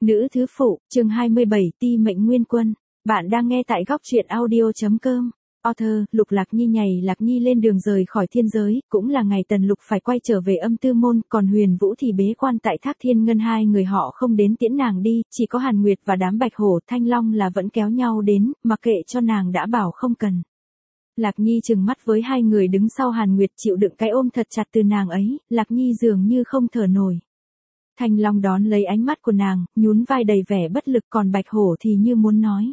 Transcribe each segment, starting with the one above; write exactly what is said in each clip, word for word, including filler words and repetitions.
Nữ thứ phụ, chương hai mươi bảy, Ti mệnh nguyên quân. Bạn đang nghe tại góc truyện audio.com. Author, Lục Lạc Nhi nhảy Lạc Nhi lên đường rời khỏi thiên giới, cũng là ngày Tần Lục phải quay trở về Âm Tư Môn, còn Huyền Vũ thì bế quan tại Thác Thiên Ngân, hai người họ không đến tiễn nàng đi, chỉ có Hàn Nguyệt và đám Bạch Hổ Thanh Long là vẫn kéo nhau đến, mặc kệ cho nàng đã bảo không cần. Lạc Nhi trừng mắt với hai người đứng sau Hàn Nguyệt chịu đựng cái ôm thật chặt từ nàng ấy, Lạc Nhi dường như không thở nổi. Thanh Long đón lấy ánh mắt của nàng, nhún vai đầy vẻ bất lực, còn Bạch Hổ thì như muốn nói.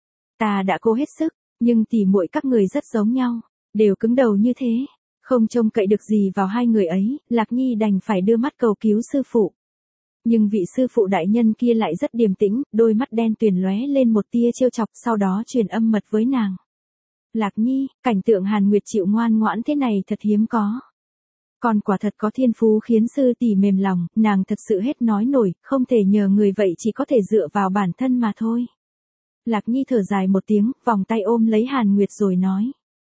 Ta đã cố hết sức, nhưng tỉ muội các người rất giống nhau, đều cứng đầu như thế, không trông cậy được gì vào hai người ấy, Lạc Nhi đành phải đưa mắt cầu cứu sư phụ. Nhưng vị sư phụ đại nhân kia lại rất điềm tĩnh, đôi mắt đen tuyền lóe lên một tia trêu chọc, sau đó truyền âm mật với nàng. Lạc Nhi, cảnh tượng Hàn Nguyệt chịu ngoan ngoãn thế này thật hiếm có. Còn quả thật có thiên phú khiến sư tỷ mềm lòng, nàng thật sự hết nói nổi, không thể nhờ người vậy, chỉ có thể dựa vào bản thân mà thôi. Lạc Nhi thở dài một tiếng, vòng tay ôm lấy Hàn Nguyệt rồi nói.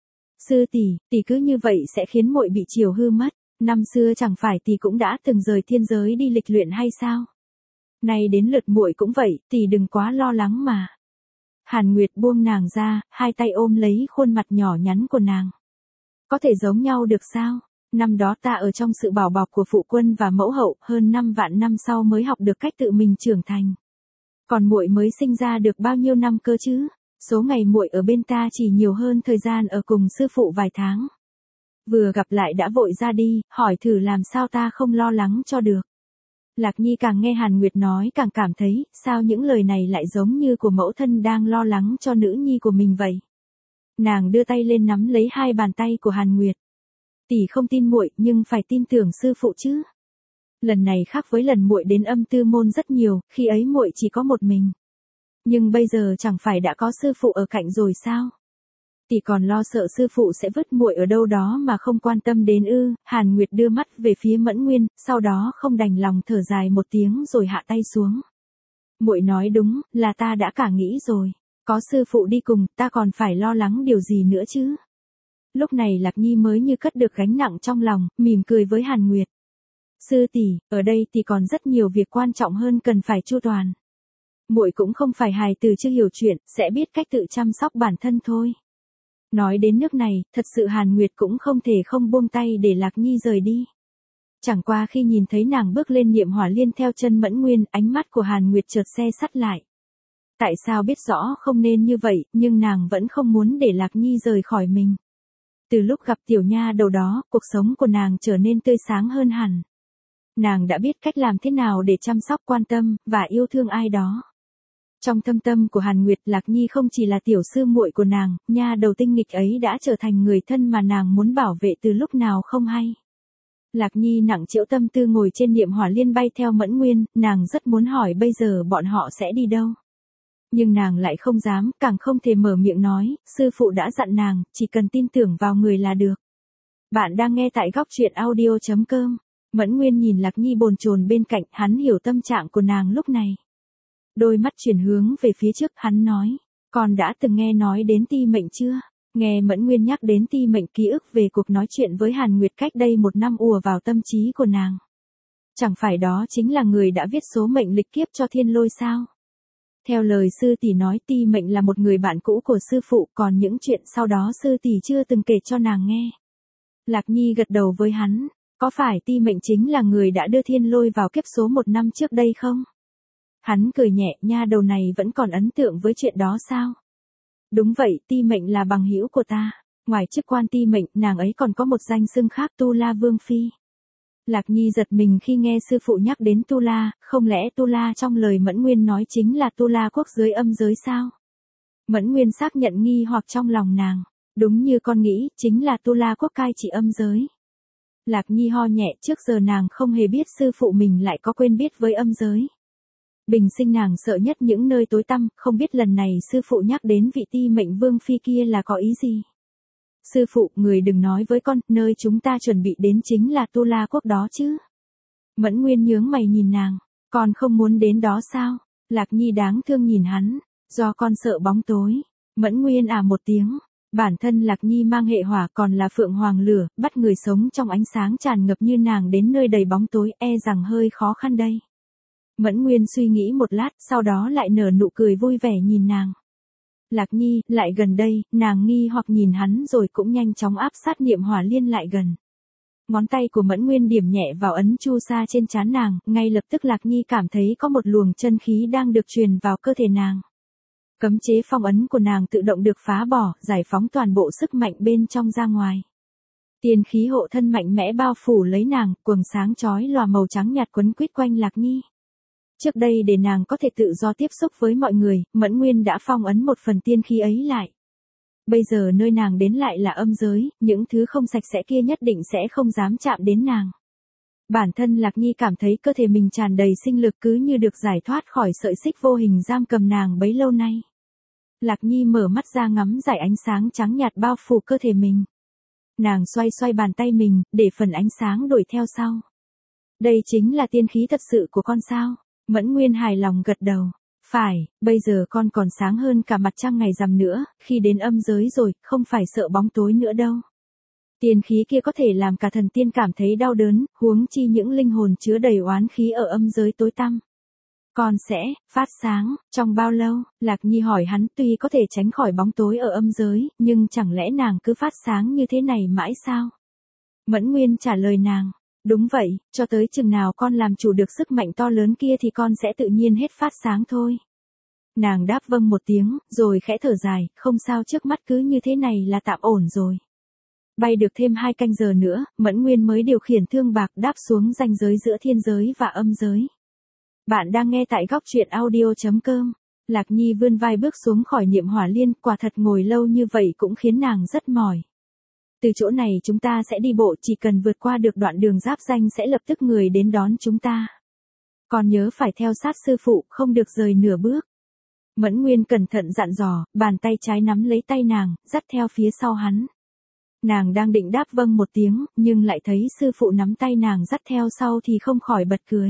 Sư tỷ, tỷ cứ như vậy sẽ khiến muội bị chiều hư mất, năm xưa chẳng phải tỷ cũng đã từng rời thiên giới đi lịch luyện hay sao? Nay đến lượt muội cũng vậy, tỷ đừng quá lo lắng mà. Hàn Nguyệt buông nàng ra, hai tay ôm lấy khuôn mặt nhỏ nhắn của nàng. Có thể giống nhau được sao? Năm đó ta ở trong sự bảo bọc của phụ quân và mẫu hậu, hơn năm vạn năm sau mới học được cách tự mình trưởng thành. Còn muội mới sinh ra được bao nhiêu năm cơ chứ? Số ngày muội ở bên ta chỉ nhiều hơn thời gian ở cùng sư phụ vài tháng. Vừa gặp lại đã vội ra đi, hỏi thử làm sao ta không lo lắng cho được. Lạc Nhi càng nghe Hàn Nguyệt nói càng cảm thấy, sao những lời này lại giống như của mẫu thân đang lo lắng cho nữ nhi của mình vậy. Nàng đưa tay lên nắm lấy hai bàn tay của Hàn Nguyệt. Tỷ không tin muội, nhưng phải tin tưởng sư phụ chứ. Lần này khác với lần muội đến Âm Tư Môn rất nhiều, khi ấy muội chỉ có một mình. Nhưng bây giờ chẳng phải đã có sư phụ ở cạnh rồi sao? Tỷ còn lo sợ sư phụ sẽ vứt muội ở đâu đó mà không quan tâm đến ư? Hàn Nguyệt đưa mắt về phía Mẫn Nguyên, sau đó không đành lòng thở dài một tiếng rồi hạ tay xuống. Muội nói đúng, là ta đã cả nghĩ rồi. Có sư phụ đi cùng, ta còn phải lo lắng điều gì nữa chứ? Lúc này Lạc Nhi mới như cất được gánh nặng trong lòng, mỉm cười với Hàn Nguyệt. Sư tỷ, ở đây thì còn rất nhiều việc quan trọng hơn cần phải chu toàn. Muội cũng không phải hài tử chưa hiểu chuyện, sẽ biết cách tự chăm sóc bản thân thôi. Nói đến nước này, thật sự Hàn Nguyệt cũng không thể không buông tay để Lạc Nhi rời đi. Chẳng qua khi nhìn thấy nàng bước lên niệm hỏa liên theo chân Mẫn Nguyên, ánh mắt của Hàn Nguyệt chợt se sắt lại. Tại sao biết rõ không nên như vậy, nhưng nàng vẫn không muốn để Lạc Nhi rời khỏi mình. Từ lúc gặp tiểu nha đầu đó, cuộc sống của nàng trở nên tươi sáng hơn hẳn. Nàng đã biết cách làm thế nào để chăm sóc, quan tâm, và yêu thương ai đó. Trong thâm tâm của Hàn Nguyệt, Lạc Nhi không chỉ là tiểu sư muội của nàng, nha đầu tinh nghịch ấy đã trở thành người thân mà nàng muốn bảo vệ từ lúc nào không hay. Lạc Nhi nặng trĩu tâm tư ngồi trên niệm hỏa liên bay theo Mẫn Nguyên, nàng rất muốn hỏi bây giờ bọn họ sẽ đi đâu. Nhưng nàng lại không dám, càng không thể mở miệng nói, sư phụ đã dặn nàng, chỉ cần tin tưởng vào người là được. Bạn đang nghe tại góc truyện audio.com. Mẫn Nguyên nhìn Lạc Nhi bồn chồn bên cạnh, hắn hiểu tâm trạng của nàng lúc này. Đôi mắt chuyển hướng về phía trước, hắn nói, con đã từng nghe nói đến Ti mệnh chưa? Nghe Mẫn Nguyên nhắc đến Ti mệnh, ký ức về cuộc nói chuyện với Hàn Nguyệt cách đây một năm ùa vào tâm trí của nàng. Chẳng phải đó chính là người đã viết số mệnh lịch kiếp cho thiên lôi sao? Theo lời sư tỷ nói, Ti mệnh là một người bạn cũ của sư phụ, còn những chuyện sau đó sư tỷ chưa từng kể cho nàng nghe. Lạc Nhi gật đầu với hắn, có phải Ti mệnh chính là người đã đưa thiên lôi vào kiếp số một năm trước đây không? Hắn cười nhẹ, nha đầu này vẫn còn ấn tượng với chuyện đó sao? Đúng vậy, Ti mệnh là bằng hữu của ta. Ngoài chức quan Ti mệnh, nàng ấy còn có một danh xưng khác, Tu La Vương Phi. Lạc Nhi giật mình khi nghe sư phụ nhắc đến Tu La, không lẽ Tu La trong lời Mẫn Nguyên nói chính là Tu La quốc dưới âm giới sao? Mẫn Nguyên xác nhận nghi hoặc trong lòng nàng. Đúng như con nghĩ, chính là Tu La quốc cai trị âm giới. Lạc Nhi ho nhẹ, trước giờ nàng không hề biết sư phụ mình lại có quen biết với âm giới. Bình sinh nàng sợ nhất những nơi tối tăm, không biết lần này sư phụ nhắc đến vị Ti mệnh vương phi kia là có ý gì. Sư phụ, người đừng nói với con, nơi chúng ta chuẩn bị đến chính là Tu La quốc đó chứ. Mẫn Nguyên nhướng mày nhìn nàng, con không muốn đến đó sao? Lạc Nhi đáng thương nhìn hắn, do con sợ bóng tối. Mẫn Nguyên à một tiếng, bản thân Lạc Nhi mang hệ hỏa còn là phượng hoàng lửa, bắt người sống trong ánh sáng tràn ngập như nàng đến nơi đầy bóng tối, e rằng hơi khó khăn đây. Mẫn Nguyên suy nghĩ một lát, sau đó lại nở nụ cười vui vẻ nhìn nàng. Lạc Nhi, lại gần đây, nàng nghi hoặc nhìn hắn rồi cũng nhanh chóng áp sát Niệm Hỏa Liên lại gần. Ngón tay của Mẫn Nguyên điểm nhẹ vào ấn chu sa trên trán nàng, ngay lập tức Lạc Nhi cảm thấy có một luồng chân khí đang được truyền vào cơ thể nàng. Cấm chế phong ấn của nàng tự động được phá bỏ, giải phóng toàn bộ sức mạnh bên trong ra ngoài. Tiên khí hộ thân mạnh mẽ bao phủ lấy nàng, quầng sáng chói lòa màu trắng nhạt quấn quýt quanh Lạc Nhi. Trước đây để nàng có thể tự do tiếp xúc với mọi người, Mẫn Nguyên đã phong ấn một phần tiên khí ấy lại. Bây giờ nơi nàng đến lại là âm giới, những thứ không sạch sẽ kia nhất định sẽ không dám chạm đến nàng. Bản thân Lạc Nhi cảm thấy cơ thể mình tràn đầy sinh lực cứ như được giải thoát khỏi sợi xích vô hình giam cầm nàng bấy lâu nay. Lạc Nhi mở mắt ra ngắm dải ánh sáng trắng nhạt bao phủ cơ thể mình. Nàng xoay xoay bàn tay mình, để phần ánh sáng đổi theo sau. Đây chính là tiên khí thật sự của con sao? Mẫn Nguyên hài lòng gật đầu. Phải, bây giờ con còn sáng hơn cả mặt trăng ngày rằm nữa, khi đến âm giới rồi, không phải sợ bóng tối nữa đâu. Tiên khí kia có thể làm cả thần tiên cảm thấy đau đớn, huống chi những linh hồn chứa đầy oán khí ở âm giới tối tăm. Con sẽ phát sáng trong bao lâu? Lạc Nhi hỏi hắn, tuy có thể tránh khỏi bóng tối ở âm giới, nhưng chẳng lẽ nàng cứ phát sáng như thế này mãi sao? Mẫn Nguyên trả lời nàng, đúng vậy, cho tới chừng nào con làm chủ được sức mạnh to lớn kia thì con sẽ tự nhiên hết phát sáng thôi. Nàng đáp vâng một tiếng, rồi khẽ thở dài, không sao, trước mắt cứ như thế này là tạm ổn rồi. Bay được thêm hai canh giờ nữa, Mẫn Nguyên mới điều khiển thương bạc đáp xuống ranh giới giữa thiên giới và âm giới. Bạn đang nghe tại góc truyện audio chấm com. Lạc Nhi vươn vai bước xuống khỏi Niệm Hỏa Liên, quả thật ngồi lâu như vậy cũng khiến nàng rất mỏi. Từ chỗ này chúng ta sẽ đi bộ, chỉ cần vượt qua được đoạn đường giáp ranh sẽ lập tức người đến đón chúng ta. Còn nhớ phải theo sát sư phụ, không được rời nửa bước. Mẫn Nguyên cẩn thận dặn dò, bàn tay trái nắm lấy tay nàng, dắt theo phía sau hắn. Nàng đang định đáp vâng một tiếng, nhưng lại thấy sư phụ nắm tay nàng dắt theo sau thì không khỏi bật cười.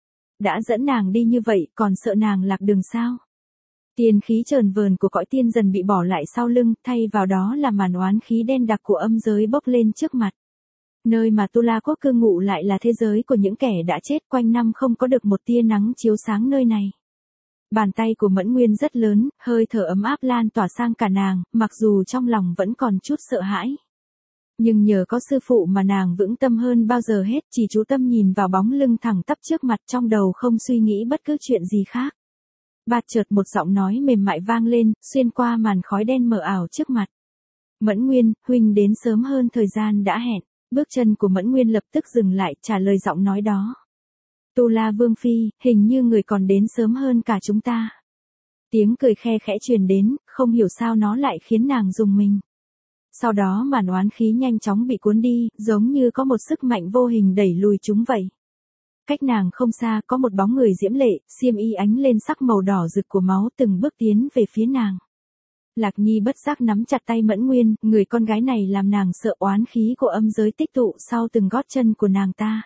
Đã dẫn nàng đi như vậy, còn sợ nàng lạc đường sao? Tiên khí trờn vờn của cõi tiên dần bị bỏ lại sau lưng, thay vào đó là màn oán khí đen đặc của âm giới bốc lên trước mặt. Nơi mà Tu La Quốc cư ngụ lại là thế giới của những kẻ đã chết, quanh năm không có được một tia nắng chiếu sáng nơi này. Bàn tay của Mẫn Nguyên rất lớn, hơi thở ấm áp lan tỏa sang cả nàng, mặc dù trong lòng vẫn còn chút sợ hãi. Nhưng nhờ có sư phụ mà nàng vững tâm hơn bao giờ hết, chỉ chú tâm nhìn vào bóng lưng thẳng tắp trước mặt, trong đầu không suy nghĩ bất cứ chuyện gì khác. Bạt chợt một giọng nói mềm mại vang lên, xuyên qua màn khói đen mờ ảo trước mặt. Mẫn Nguyên, huynh đến sớm hơn thời gian đã hẹn. Bước chân của Mẫn Nguyên lập tức dừng lại, trả lời giọng nói đó. Tu La Vương Phi, hình như người còn đến sớm hơn cả chúng ta. Tiếng cười khe khẽ truyền đến, không hiểu sao nó lại khiến nàng rùng mình. Sau đó màn oán khí nhanh chóng bị cuốn đi, giống như có một sức mạnh vô hình đẩy lùi chúng vậy. Cách nàng không xa có một bóng người diễm lệ, xiêm y ánh lên sắc màu đỏ rực của máu, từng bước tiến về phía nàng. Lạc Nhi bất giác nắm chặt tay Mẫn Nguyên, người con gái này làm nàng sợ oán khí của âm giới tích tụ sau từng gót chân của nàng ta.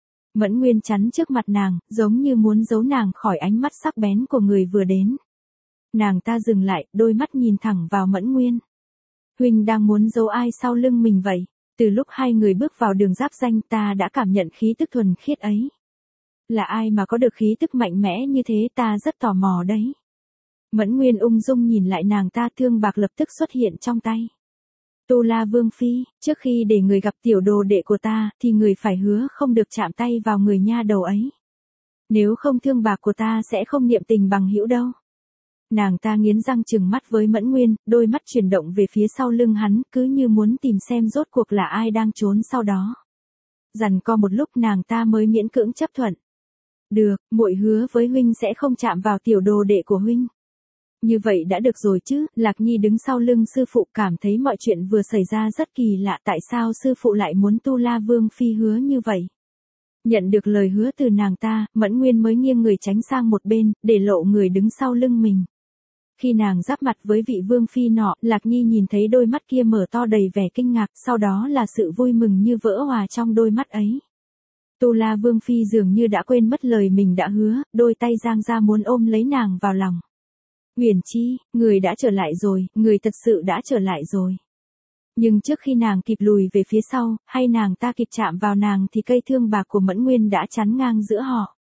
Mẫn Nguyên chắn trước mặt nàng, giống như muốn giấu nàng khỏi ánh mắt sắc bén của người vừa đến. Nàng ta dừng lại, đôi mắt nhìn thẳng vào Mẫn Nguyên. Huynh đang muốn giấu ai sau lưng mình vậy? Từ lúc hai người bước vào đường giáp ranh ta đã cảm nhận khí tức thuần khiết ấy. Là ai mà có được khí tức mạnh mẽ như thế, ta rất tò mò đấy. Mẫn Nguyên ung dung nhìn lại nàng ta, thương bạc lập tức xuất hiện trong tay. Tu La Vương Phi, trước khi để người gặp tiểu đồ đệ của ta, thì người phải hứa không được chạm tay vào người nha đầu ấy. Nếu không thương bạc của ta sẽ không niệm tình bằng hữu đâu. Nàng ta nghiến răng trừng mắt với Mẫn Nguyên, đôi mắt chuyển động về phía sau lưng hắn, cứ như muốn tìm xem rốt cuộc là ai đang trốn sau đó. Giằng co một lúc nàng ta mới miễn cưỡng chấp thuận. Được, muội hứa với huynh sẽ không chạm vào tiểu đồ đệ của huynh. Như vậy đã được rồi chứ. Lạc Nhi đứng sau lưng sư phụ, cảm thấy mọi chuyện vừa xảy ra rất kỳ lạ, tại sao sư phụ lại muốn Tu La Vương Phi hứa như vậy. Nhận được lời hứa từ nàng ta, Mẫn Nguyên mới nghiêng người tránh sang một bên, để lộ người đứng sau lưng mình. Khi nàng giáp mặt với vị Vương Phi nọ, Lạc Nhi nhìn thấy đôi mắt kia mở to đầy vẻ kinh ngạc, sau đó là sự vui mừng như vỡ hòa trong đôi mắt ấy. Tu La Vương Phi dường như đã quên mất lời mình đã hứa, đôi tay giang ra muốn ôm lấy nàng vào lòng. Huyền Chi, người đã trở lại rồi, người thật sự đã trở lại rồi. Nhưng trước khi nàng kịp lùi về phía sau, hay nàng ta kịp chạm vào nàng thì cây thương bạc của Mẫn Nguyên đã chắn ngang giữa họ.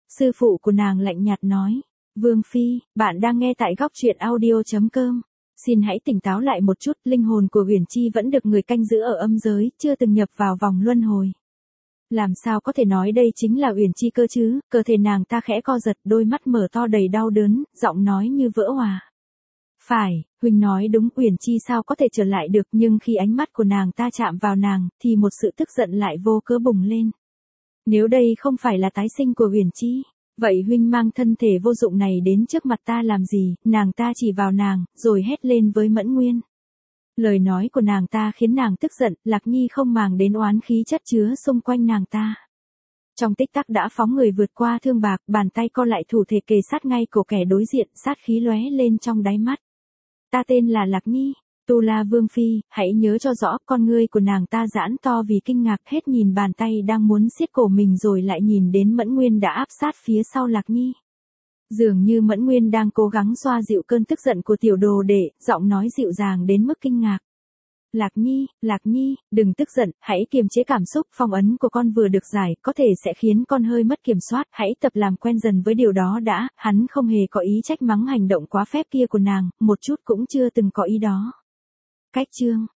Sư phụ của nàng lạnh nhạt nói. Vương Phi, bạn đang nghe tại góc truyện audio.com. Xin hãy tỉnh táo lại một chút, linh hồn của Uyển Chi vẫn được người canh giữ ở âm giới, chưa từng nhập vào vòng luân hồi. Làm sao có thể nói đây chính là Uyển Chi cơ chứ? Cơ thể nàng ta khẽ co giật, đôi mắt mở to đầy đau đớn, giọng nói như vỡ hòa. Phải, huynh nói đúng, Uyển Chi sao có thể trở lại được, nhưng khi ánh mắt của nàng ta chạm vào nàng, thì một sự tức giận lại vô cớ bùng lên. Nếu đây không phải là tái sinh của Uyển Chi, vậy huynh mang thân thể vô dụng này đến trước mặt ta làm gì? Nàng ta chỉ vào nàng, rồi hét lên với Mẫn Nguyên. Lời nói của nàng ta khiến nàng tức giận, Lạc Nhi không màng đến oán khí chất chứa xung quanh nàng ta. Trong tích tắc đã phóng người vượt qua thương bạc, bàn tay co lại thủ thể kề sát ngay cổ kẻ đối diện, sát khí lóe lên trong đáy mắt. Ta tên là Lạc Nhi, Tu La Vương Phi, hãy nhớ cho rõ, con ngươi của nàng ta giãn to vì kinh ngạc, hết nhìn bàn tay đang muốn siết cổ mình rồi lại nhìn đến Mẫn Nguyên đã áp sát phía sau Lạc Nhi. Dường như Mẫn Nguyên đang cố gắng xoa dịu cơn tức giận của tiểu đồ đệ, giọng nói dịu dàng đến mức kinh ngạc. Lạc Nhi, Lạc Nhi, đừng tức giận, hãy kiềm chế cảm xúc, phong ấn của con vừa được giải, có thể sẽ khiến con hơi mất kiểm soát, hãy tập làm quen dần với điều đó đã. Hắn không hề có ý trách mắng hành động quá phép kia của nàng, một chút cũng chưa từng có ý đó. Cách chương